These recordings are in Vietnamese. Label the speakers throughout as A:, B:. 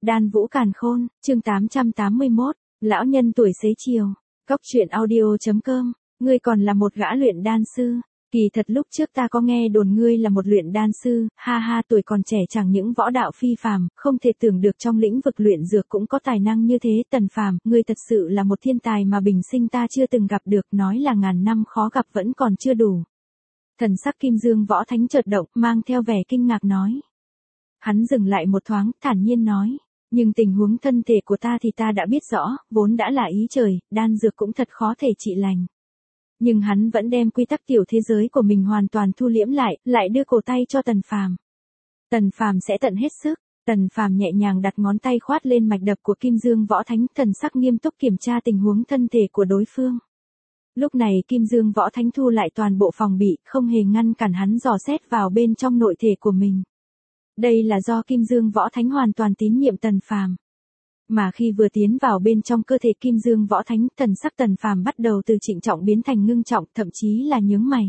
A: Đan Vũ Càn Khôn, chương 881, lão nhân tuổi xế chiều. Cóc truyện audio.com, ngươi còn là một gã luyện đan sư. Kỳ thật lúc trước ta có nghe đồn ngươi là một luyện đan sư, ha ha, tuổi còn trẻ chẳng những võ đạo phi phàm, không thể tưởng được trong lĩnh vực luyện dược cũng có tài năng như thế. Tần Phàm, ngươi thật sự là một thiên tài mà bình sinh ta chưa từng gặp được, nói là ngàn năm khó gặp vẫn còn chưa đủ. Thần sắc Kim Dương Võ Thánh chợt động, mang theo vẻ kinh ngạc nói. Hắn dừng lại một thoáng, thản nhiên nói. Nhưng tình huống thân thể của ta thì ta đã biết rõ, vốn đã là ý trời, đan dược cũng thật khó thể trị lành. Nhưng hắn vẫn đem quy tắc tiểu thế giới của mình hoàn toàn thu liễm lại đưa cổ tay cho Tần Phàm. Tần Phàm sẽ tận hết sức. Tần Phàm nhẹ nhàng đặt ngón tay khoát lên mạch đập của Kim Dương Võ Thánh, thần sắc nghiêm túc kiểm tra tình huống thân thể của đối phương. Lúc này Kim Dương Võ Thánh thu lại toàn bộ phòng bị, không hề ngăn cản hắn dò xét vào bên trong nội thể của mình. Đây là do Kim Dương Võ Thánh hoàn toàn tín nhiệm Tần Phàm. Mà khi vừa tiến vào bên trong cơ thể Kim Dương Võ Thánh, thần sắc Tần Phàm bắt đầu từ trịnh trọng biến thành ngưng trọng, thậm chí là nhướng mày.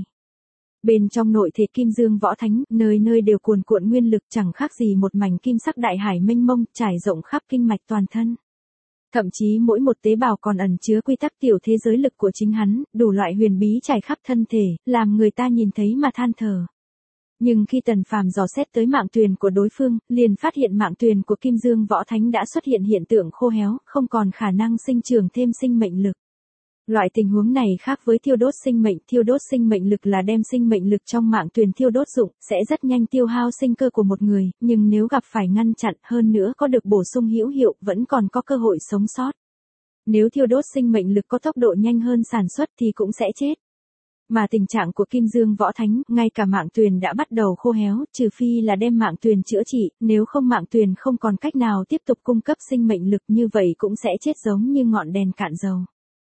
A: Bên trong nội thể Kim Dương Võ Thánh, nơi nơi đều cuồn cuộn nguyên lực, chẳng khác gì một mảnh kim sắc đại hải mênh mông, trải rộng khắp kinh mạch toàn thân. Thậm chí mỗi một tế bào còn ẩn chứa quy tắc tiểu thế giới lực của chính hắn, đủ loại huyền bí trải khắp thân thể, làm người ta nhìn thấy mà than thở. Nhưng khi Tần Phàm dò xét tới mạng tuyền của đối phương, liền phát hiện mạng tuyền của Kim Dương Võ Thánh đã xuất hiện hiện tượng khô héo, không còn khả năng sinh trưởng thêm sinh mệnh lực. Loại tình huống này khác với thiêu đốt sinh mệnh lực là đem sinh mệnh lực trong mạng tuyền thiêu đốt dụng, sẽ rất nhanh tiêu hao sinh cơ của một người, nhưng nếu gặp phải ngăn chặn hơn nữa có được bổ sung hữu hiệu, vẫn còn có cơ hội sống sót. Nếu thiêu đốt sinh mệnh lực có tốc độ nhanh hơn sản xuất thì cũng sẽ chết. Mà tình trạng của Kim Dương Võ Thánh, ngay cả mạng tuyền đã bắt đầu khô héo, trừ phi là đem mạng tuyền chữa trị, nếu không mạng tuyền không còn cách nào tiếp tục cung cấp sinh mệnh lực, như vậy cũng sẽ chết giống như ngọn đèn cạn dầu.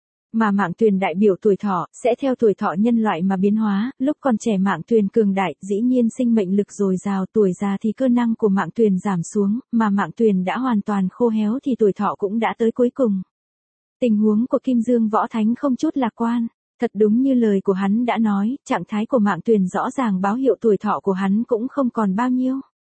A: Mà mạng tuyền đại biểu tuổi thọ, sẽ theo tuổi thọ nhân loại mà biến hóa, lúc còn trẻ mạng tuyền cường đại, dĩ nhiên sinh mệnh lực dồi dào, tuổi già thì cơ năng của mạng tuyền giảm xuống, mà mạng tuyền đã hoàn toàn khô héo thì tuổi thọ cũng đã tới cuối cùng. Tình huống của Kim Dương Võ Thánh không chút lạc quan. Thật đúng như lời của hắn đã nói, trạng thái của mạng tuyền rõ ràng báo hiệu tuổi thọ của hắn cũng không còn bao nhiêu.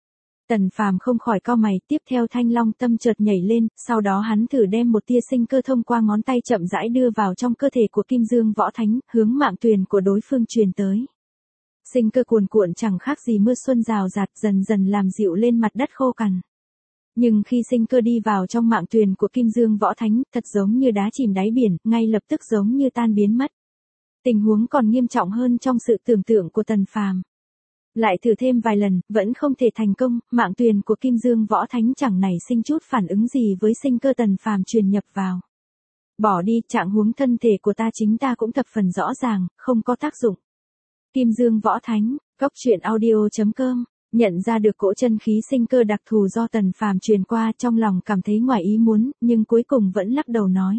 A: Tần Phàm không khỏi cau mày, tiếp theo Thanh Long tâm chợt nhảy lên, sau đó hắn thử đem một tia sinh cơ thông qua ngón tay chậm rãi đưa vào trong cơ thể của Kim Dương Võ Thánh, hướng mạng tuyền của đối phương truyền tới. Sinh cơ cuồn cuộn chẳng khác gì mưa xuân rào rạt, dần dần làm dịu lên mặt đất khô cằn. Nhưng khi sinh cơ đi vào trong mạng tuyền của Kim Dương Võ Thánh, thật giống như đá chìm đáy biển, ngay lập tức giống như tan biến mất. Tình huống còn nghiêm trọng hơn trong sự tưởng tượng của Tần Phàm. Lại thử thêm vài lần, vẫn không thể thành công, mạng tuyền của Kim Dương Võ Thánh chẳng nảy sinh chút phản ứng gì với sinh cơ Tần Phàm truyền nhập vào. Bỏ đi, trạng huống thân thể của ta chính ta cũng thập phần rõ ràng, không có tác dụng. Kim Dương Võ Thánh, Cóc truyện audio.com, nhận ra được cỗ chân khí sinh cơ đặc thù do Tần Phàm truyền qua, trong lòng cảm thấy ngoài ý muốn, nhưng cuối cùng vẫn lắc đầu nói.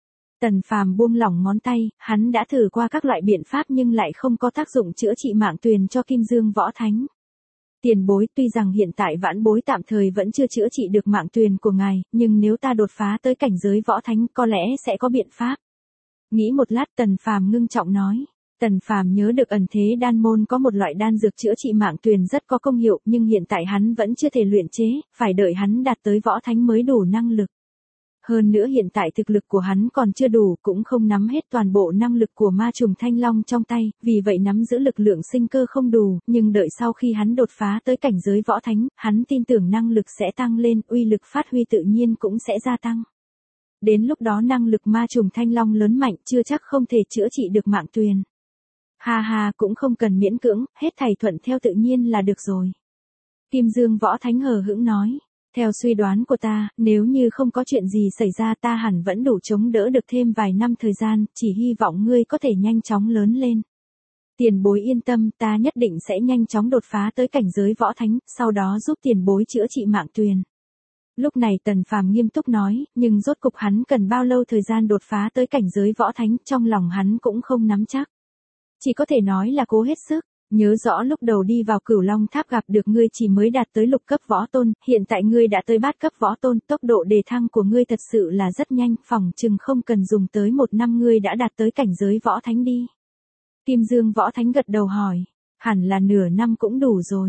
A: Tần Phàm buông lỏng ngón tay, hắn đã thử qua các loại biện pháp nhưng lại không có tác dụng chữa trị mạng tuyền cho Kim Dương Võ Thánh. Tiền bối, tuy rằng hiện tại vãn bối tạm thời vẫn chưa chữa trị được mạng tuyền của ngài, nhưng nếu ta đột phá tới cảnh giới Võ Thánh có lẽ sẽ có biện pháp. Nghĩ một lát Tần Phàm ngưng trọng nói. Tần Phàm nhớ được ẩn thế đan môn có một loại đan dược chữa trị mạng tuyền rất có công hiệu, nhưng hiện tại hắn vẫn chưa thể luyện chế, phải đợi hắn đạt tới Võ Thánh mới đủ năng lực. Hơn nữa hiện tại thực lực của hắn còn chưa đủ, cũng không nắm hết toàn bộ năng lực của ma trùng Thanh Long trong tay, vì vậy nắm giữ lực lượng sinh cơ không đủ, nhưng đợi sau khi hắn đột phá tới cảnh giới Võ Thánh, hắn tin tưởng năng lực sẽ tăng lên, uy lực phát huy tự nhiên cũng sẽ gia tăng. Đến lúc đó năng lực ma trùng Thanh Long lớn mạnh, chưa chắc không thể chữa trị được mạng tuyền. Ha ha, cũng không cần miễn cưỡng, hết thảy thuận theo tự nhiên là được rồi. Kim Dương Võ Thánh hờ hững nói. Theo suy đoán của ta, nếu như không có chuyện gì xảy ra ta hẳn vẫn đủ chống đỡ được thêm vài năm thời gian, chỉ hy vọng ngươi có thể nhanh chóng lớn lên. Tiền bối yên tâm, ta nhất định sẽ nhanh chóng đột phá tới cảnh giới Võ Thánh, sau đó giúp tiền bối chữa trị mạng tuyền. Lúc này Tần Phàm nghiêm túc nói, nhưng rốt cục hắn cần bao lâu thời gian đột phá tới cảnh giới Võ Thánh, trong lòng hắn cũng không nắm chắc. Chỉ có thể nói là cố hết sức. Nhớ rõ lúc đầu đi vào Cửu Long Tháp gặp được ngươi chỉ mới đạt tới lục cấp võ tôn, hiện tại ngươi đã tới bát cấp võ tôn, tốc độ đề thăng của ngươi thật sự là rất nhanh, phỏng chừng không cần dùng tới 1 năm ngươi đã đạt tới cảnh giới Võ Thánh đi. Kim Dương Võ Thánh gật đầu hỏi, hẳn là nửa năm cũng đủ rồi.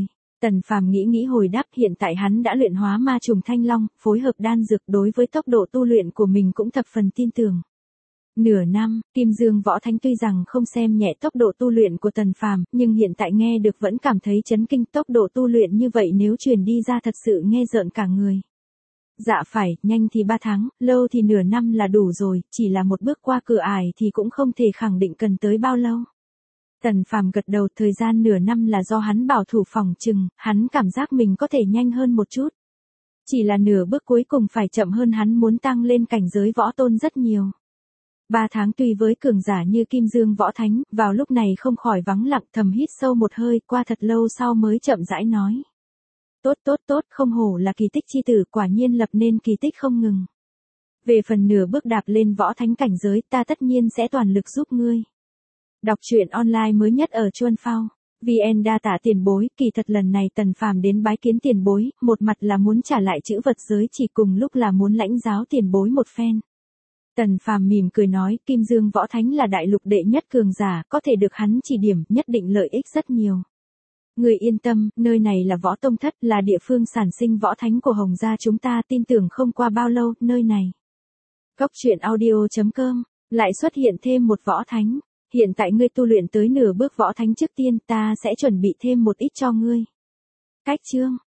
A: Tần Phàm nghĩ hồi đáp, hiện tại hắn đã luyện hóa ma trùng thanh long, phối hợp đan dược, đối với tốc độ tu luyện của mình cũng thập phần tin tưởng. Nửa năm, Kim Dương Võ Thánh tuy rằng không xem nhẹ tốc độ tu luyện của Tần Phàm, nhưng hiện tại nghe được vẫn cảm thấy chấn kinh, tốc độ tu luyện như vậy nếu truyền đi ra thật sự nghe rợn cả người. Dạ phải, nhanh thì 3 tháng, lâu thì nửa năm là đủ rồi, chỉ là một bước qua cửa ải thì cũng không thể khẳng định cần tới bao lâu. Tần Phàm gật đầu, thời gian nửa năm là do hắn bảo thủ phòng chừng, hắn cảm giác mình có thể nhanh hơn một chút. Chỉ là nửa bước cuối cùng phải chậm hơn, hắn muốn tăng lên cảnh giới võ tôn rất nhiều. 3 tháng tuy với cường giả như Kim Dương Võ Thánh, vào lúc này không khỏi vắng lặng, thầm hít sâu một hơi, qua thật lâu sau mới chậm rãi nói. Tốt, không hổ là kỳ tích chi tử, quả nhiên lập nên kỳ tích không ngừng. Về phần nửa bước đạp lên võ thánh cảnh giới, ta tất nhiên sẽ toàn lực giúp ngươi. Đọc truyện online mới nhất ở Chuan Phao. VN Đa Tả tiền bối, kỳ thật lần này Tần Phàm đến bái kiến tiền bối, một mặt là muốn trả lại chữ vật giới chỉ, cùng lúc là muốn lãnh giáo tiền bối một phen. Tần Phàm mỉm cười nói, Kim Dương Võ Thánh là đại lục đệ nhất cường giả, có thể được hắn chỉ điểm, nhất định lợi ích rất nhiều. Người yên tâm, nơi này là võ tông thất, là địa phương sản sinh võ thánh của Hồng gia chúng ta, tin tưởng không qua bao lâu, nơi này. Cốc truyện audio.com, lại xuất hiện thêm một võ thánh. Hiện tại ngươi tu luyện tới nửa bước võ thánh, trước tiên ta sẽ chuẩn bị thêm một ít cho ngươi. Cách chương